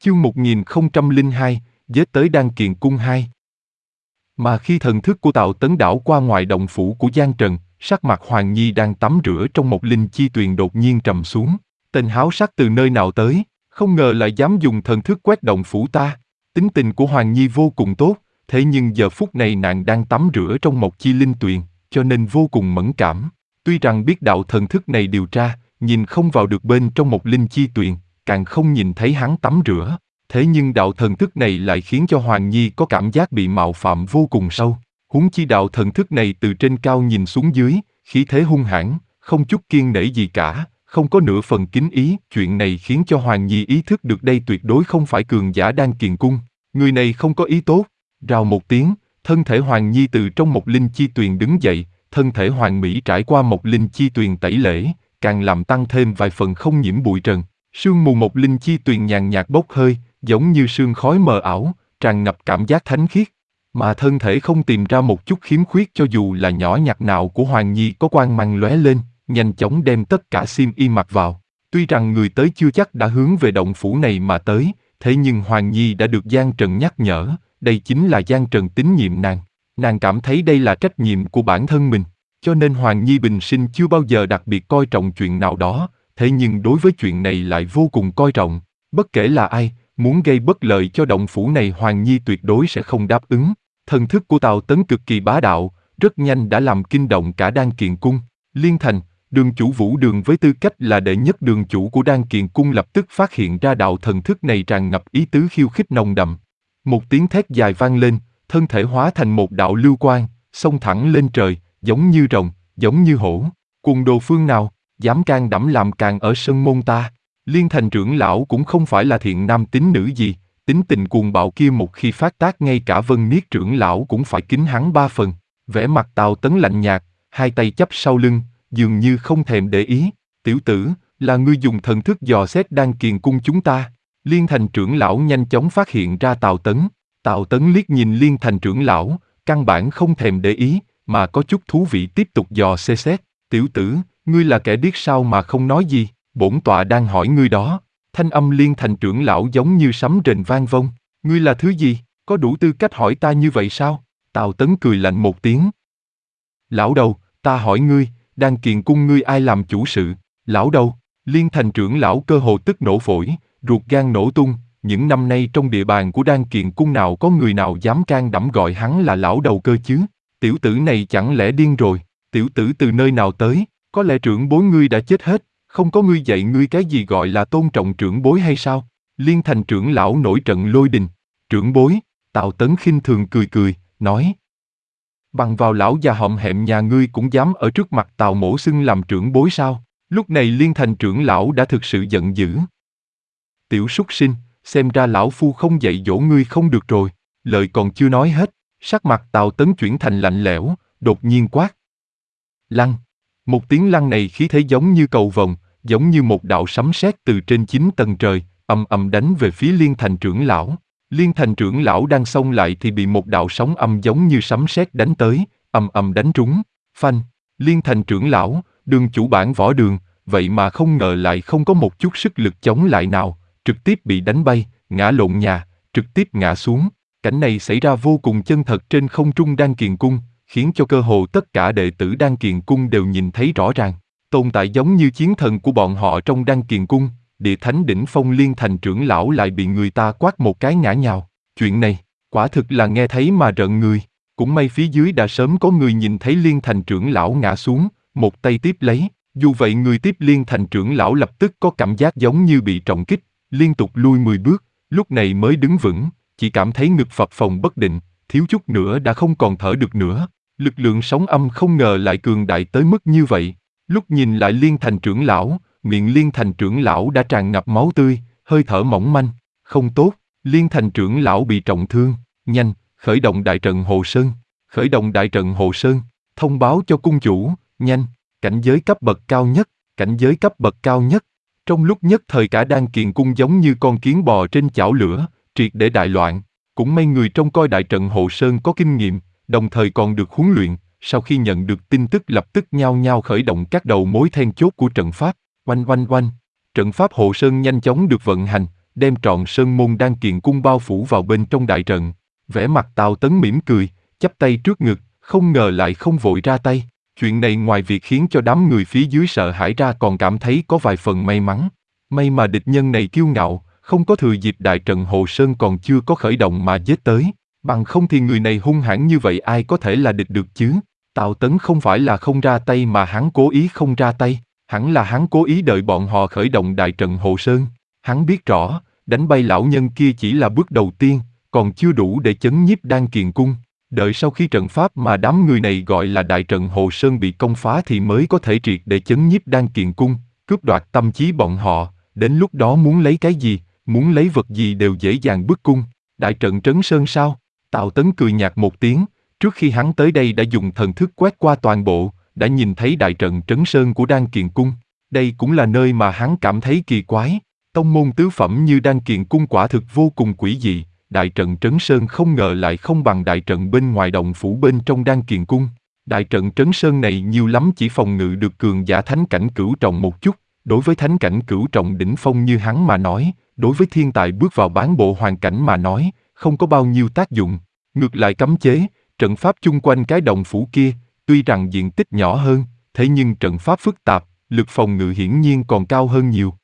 Chương 1002, Giết tới Đan Kiền Cung 2. Mà khi thần thức của Tào Tấn đảo qua ngoài động phủ của Giang Trần, sắc mặt Hoàng Nhi đang tắm rửa trong một linh chi tuyền đột nhiên trầm xuống. Tên háo sắc từ nơi nào tới, không ngờ lại dám dùng thần thức quét động phủ ta. Tính tình của Hoàng Nhi vô cùng tốt, thế nhưng giờ phút này nàng đang tắm rửa trong một chi linh tuyền, cho nên vô cùng mẫn cảm. Tuy rằng biết đạo thần thức này điều tra, nhìn không vào được bên trong một linh chi tuyền, càng không nhìn thấy hắn tắm rửa. Thế nhưng đạo thần thức này lại khiến cho Hoàng Nhi có cảm giác bị mạo phạm vô cùng sâu. Huống chi đạo thần thức này từ trên cao nhìn xuống dưới, khí thế hung hãn, không chút kiêng nể gì cả, không có nửa phần kính ý. Chuyện này khiến cho Hoàng Nhi ý thức được đây tuyệt đối không phải cường giả Đan Kiền Cung. Người này không có ý tốt. Rào một tiếng, thân thể Hoàng Nhi từ trong một linh chi tuyền đứng dậy, thân thể Hoàng Mỹ trải qua một linh chi tuyền tẩy lễ, càng làm tăng thêm vài phần không nhiễm bụi trần. Sương mù một linh chi tuyền nhàn nhạt bốc hơi, giống như sương khói mờ ảo, tràn ngập cảm giác thánh khiết. Mà thân thể không tìm ra một chút khiếm khuyết cho dù là nhỏ nhặt nào của Hoàng Nhi có quang mang lóe lên, nhanh chóng đem tất cả xiêm y mặc vào. Tuy rằng người tới chưa chắc đã hướng về động phủ này mà tới, thế nhưng Hoàng Nhi đã được Giang Trần nhắc nhở, đây chính là Giang Trần tín nhiệm nàng. Nàng cảm thấy đây là trách nhiệm của bản thân mình, cho nên Hoàng Nhi bình sinh chưa bao giờ đặc biệt coi trọng chuyện nào đó, thế nhưng đối với chuyện này lại vô cùng coi trọng. Bất kể là ai, muốn gây bất lợi cho động phủ này Hoàng Nhi tuyệt đối sẽ không đáp ứng. Thần thức của Tào Tấn cực kỳ bá đạo, rất nhanh đã làm kinh động cả Đan Kiền Cung. Liên Thành, đường chủ Vũ Đường với tư cách là đệ nhất đường chủ của Đan Kiền Cung lập tức phát hiện ra đạo thần thức này tràn ngập ý tứ khiêu khích nồng đậm. Một tiếng thét dài vang lên, thân thể hóa thành một đạo lưu quang, xông thẳng lên trời, giống như rồng, giống như hổ. Cuồng đồ phương nào, dám can đảm làm càn ở sân môn ta. Liên Thành trưởng lão cũng không phải là thiện nam tín nữ gì, tính tình cuồng bạo kia một khi phát tác ngay cả Vân Niết trưởng lão cũng phải kính hắn 3 phần. Vẻ mặt Tào Tấn lạnh nhạt, hai tay chắp sau lưng, dường như không thèm để ý. Tiểu tử, là ngươi dùng thần thức dò xét Đan Kiền Cung chúng ta. Liên Thành trưởng lão nhanh chóng phát hiện ra Tào Tấn. Tào Tấn liếc nhìn Liên Thành trưởng lão, căn bản không thèm để ý, mà có chút thú vị tiếp tục dò xét. Tiểu tử, ngươi là kẻ điếc sao mà không nói gì? Bổn tọa đang hỏi ngươi đó. Thanh âm Liên Thành trưởng lão giống như sấm rền vang vông. Ngươi là thứ gì? Có đủ tư cách hỏi ta như vậy sao? Tào Tấn cười lạnh một tiếng. Lão đầu, ta hỏi ngươi, Đan Kiền Cung ngươi ai làm chủ sự? Lão đầu, Liên Thành trưởng lão cơ hồ tức nổ phổi, ruột gan nổ tung. Những năm nay trong địa bàn của Đan Kiền Cung nào có người nào dám can đảm gọi hắn là lão đầu cơ chứ? Tiểu tử này chẳng lẽ điên rồi? Tiểu tử từ nơi nào tới? Có lẽ trưởng bối ngươi đã chết hết, không có ngươi dạy ngươi cái gì gọi là tôn trọng trưởng bối hay sao? Liên Thành trưởng lão nổi trận lôi đình. Trưởng bối, Tào Tấn khinh thường cười cười, nói. Bằng vào lão già hõm hẹm nhà ngươi cũng dám ở trước mặt Tào mỗ xưng làm trưởng bối sao? Lúc này Liên Thành trưởng lão đã thực sự giận dữ. Tiểu súc sinh, xem ra lão phu không dạy dỗ ngươi không được rồi. Lời còn chưa nói hết, sắc mặt Tào Tấn chuyển thành lạnh lẽo, đột nhiên quát. Lăng. Một tiếng lăng này khí thế giống như cầu vồng, giống như một đạo sấm sét từ trên 9 tầng trời, ầm ầm đánh về phía Liên Thành trưởng lão. Liên Thành trưởng lão đang xông lại thì bị một đạo sóng âm giống như sấm sét đánh tới, ầm ầm đánh trúng. Phanh. Liên Thành trưởng lão, đường chủ bản Võ Đường, vậy mà không ngờ lại không có một chút sức lực chống lại nào, trực tiếp bị đánh bay, ngã lộn nhà, trực tiếp ngã xuống. Cảnh này xảy ra vô cùng chân thật trên không trung Đan Kiền Cung, khiến cho cơ hồ tất cả đệ tử Đan Kiền Cung đều nhìn thấy rõ ràng. Tồn tại giống như chiến thần của bọn họ trong Đan Kiền Cung, địa thánh đỉnh phong Liên Thành trưởng lão lại bị người ta quát một cái ngã nhào. Chuyện này, quả thực là nghe thấy mà rợn người. Cũng may phía dưới đã sớm có người nhìn thấy Liên Thành trưởng lão ngã xuống, một tay tiếp lấy. Dù vậy người tiếp Liên Thành trưởng lão lập tức có cảm giác giống như bị trọng kích, liên tục lui 10 bước, lúc này mới đứng vững, chỉ cảm thấy ngực phập phồng bất định, thiếu chút nữa đã không còn thở được nữa. Lực lượng sóng âm không ngờ lại cường đại tới mức như vậy. Lúc nhìn lại Liên Thành trưởng lão, miệng Liên Thành trưởng lão đã tràn ngập máu tươi, hơi thở mỏng manh. Không tốt, Liên Thành trưởng lão bị trọng thương. Nhanh, khởi động đại trận Hồ Sơn. Khởi động đại trận Hồ Sơn, thông báo cho cung chủ, nhanh, cảnh giới cấp bậc cao nhất, cảnh giới cấp bậc cao nhất. Trong lúc nhất thời cả Đan Kiền Cung giống như con kiến bò trên chảo lửa, triệt để đại loạn. Cũng may người trông coi đại trận Hồ Sơn có kinh nghiệm, đồng thời còn được huấn luyện, sau khi nhận được tin tức lập tức nhao nhao khởi động các đầu mối then chốt của trận pháp. Oanh oanh oanh, trận pháp Hồ Sơn nhanh chóng được vận hành, đem trọn sơn môn đan kiền cung bao phủ vào bên trong đại trận. Vẻ mặt Tào Tấn mỉm cười, chắp tay trước ngực, không ngờ lại không vội ra tay. Chuyện này ngoài việc khiến cho đám người phía dưới sợ hãi ra còn cảm thấy có vài phần may mắn. May mà địch nhân này kiêu ngạo, không có thừa dịp đại trận Hồ Sơn còn chưa có khởi động mà giết tới. Bằng không thì người này hung hãn như vậy ai có thể là địch được chứ? Tào Tấn không phải là không ra tay mà hắn cố ý không ra tay, hẳn là hắn cố ý đợi bọn họ khởi động đại trận Hồ Sơn. Hắn biết rõ, đánh bay lão nhân kia chỉ là bước đầu tiên, còn chưa đủ để chấn nhiếp Đan Kiền Cung. Đợi sau khi trận pháp mà đám người này gọi là đại trận Hồ Sơn bị công phá thì mới có thể triệt để chấn nhiếp Đan Kiền Cung, cướp đoạt tâm trí bọn họ, đến lúc đó muốn lấy cái gì, muốn lấy vật gì đều dễ dàng bức cung. Đại trận Trấn Sơn sao? Tào Tấn cười nhạt một tiếng, trước khi hắn tới đây đã dùng thần thức quét qua toàn bộ, đã nhìn thấy đại trận Trấn Sơn của Đan Kiền Cung. Đây cũng là nơi mà hắn cảm thấy kỳ quái. Tông môn tứ phẩm như Đan Kiền Cung quả thực vô cùng quỷ dị, đại trận Trấn Sơn không ngờ lại không bằng đại trận bên ngoài động phủ bên trong Đan Kiền Cung. Đại trận Trấn Sơn này nhiều lắm chỉ phòng ngự được cường giả thánh cảnh cửu trọng một chút, đối với thánh cảnh cửu trọng đỉnh phong như hắn mà nói, đối với thiên tài bước vào bán bộ hoàn cảnh mà nói, không có bao nhiêu tác dụng. Ngược lại cấm chế, trận pháp chung quanh cái động phủ kia, tuy rằng diện tích nhỏ hơn, thế nhưng trận pháp phức tạp, lực phòng ngự hiển nhiên còn cao hơn nhiều.